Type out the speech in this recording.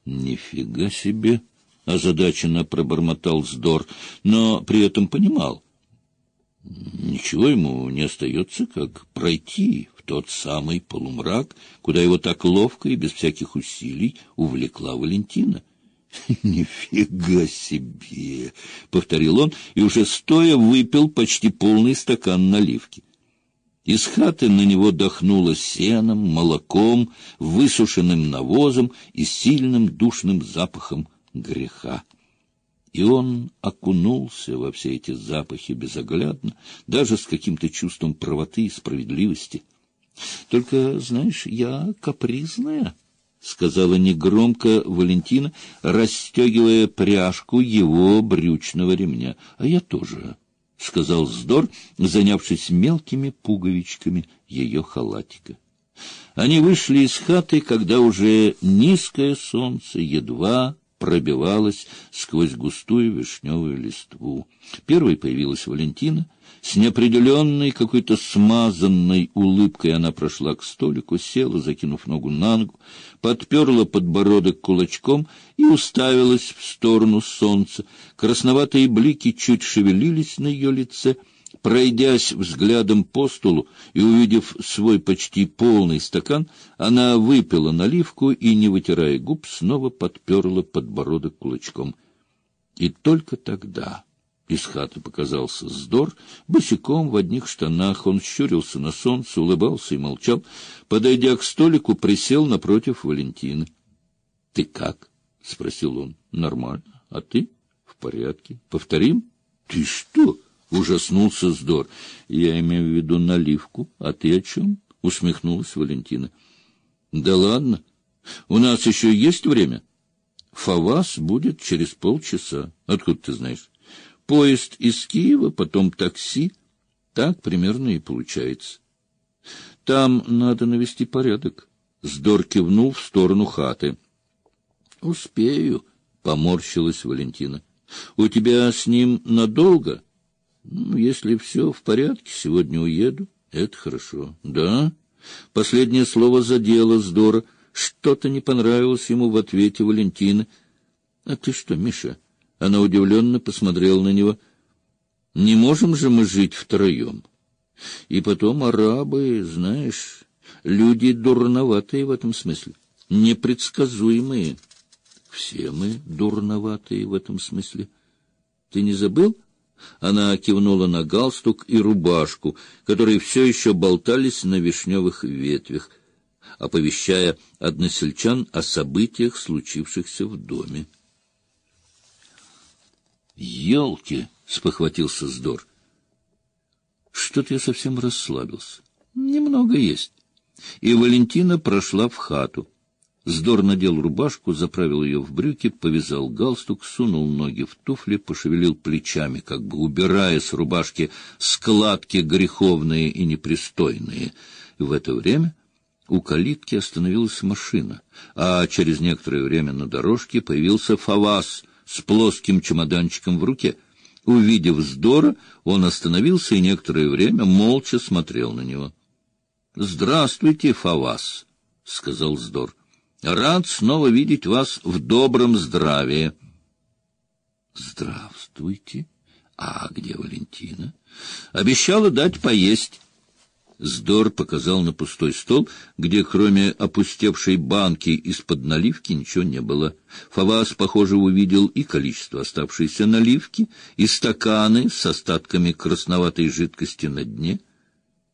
Нифига себе! — озадаченно пробормотал Здор, но при этом понимал. Ничего ему не остается, как пройти в тот самый полумрак, куда его так ловко и без всяких усилий увлекла Валентина. «Нифига себе!» — повторил он, и уже стоя выпил почти полный стакан наливки. Из хаты на него дохнуло сеном, молоком, высушенным навозом и сильным душным запахом греха. И он окунулся во все эти запахи безоглядно, даже с каким-то чувством правоты и справедливости. — Только, знаешь, я капризная, — сказала негромко Валентина, расстегивая пряжку его брючного ремня. — А я тоже, — сказал Здор, занявшись мелкими пуговичками ее халатика. Они вышли из хаты, когда уже низкое солнце едва пробивалась сквозь густую вишневую листву. Первой появилась Валентина. С неопределенной, какой-то смазанной улыбкой она прошла к столику, села, закинув ногу на ногу, подперла подбородок кулачком и уставилась в сторону солнца. Красноватые блики чуть шевелились на ее лице. Пройдясь взглядом по столу и увидев свой почти полный стакан, она выпила наливку и, не вытирая губ, снова подперла подбородок кулачком. И только тогда из хаты показался Здор, босиком в одних штанах. Он щурился на солнце, улыбался и молчал. Подойдя к столику, присел напротив Валентины. — Ты как? — спросил он. — Нормально. А ты? — В порядке. — Повторим? — Ты что? — ужаснулся Здор. — Я имею в виду наливку. А ты о чем? — усмехнулась Валентина. — Да ладно. У нас еще есть время? Фавас будет через полчаса. Откуда ты знаешь? Поезд из Киева, потом такси. Так примерно и получается. Там надо навести порядок. Здор кивнул в сторону хаты. — Успею, — поморщилась Валентина. — У тебя с ним надолго? — если все в порядке, сегодня уеду. Это хорошо. Да? Последнее слово задело Здора. Что-то не понравилось ему в ответе Валентины. А ты что, Миша? Она удивленно посмотрела на него. Не можем же мы жить втроем. И потом арабы, знаешь, люди дурноватые в этом смысле, непредсказуемые. Все мы дурноватые в этом смысле. Ты не забыл? Она кивнула на галстук и рубашку, которые все еще болтались на вишневых ветвях, оповещая односельчан о событиях, случившихся в доме. «Елки!» — спохватился Здор. «Что-то я совсем расслабился. Немного есть». И Валентина прошла в хату. Здор надел рубашку, заправил ее в брюки, повязал галстук, сунул ноги в туфли, пошевелил плечами, как бы убирая с рубашки складки греховные и непристойные. В это время у калитки остановилась машина, а через некоторое время на дорожке появился Фавас с плоским чемоданчиком в руке. Увидев Здора, он остановился и некоторое время молча смотрел на него. — Здравствуйте, Фавас, — сказал Здор. — Рад снова видеть вас в добром здравии. — Здравствуйте. А где Валентина? — Обещала дать поесть. Здор показал на пустой стол, где кроме опустевшей банки из-под наливки ничего не было. Фавас, похоже, увидел и количество оставшейся наливки, и стаканы с остатками красноватой жидкости на дне.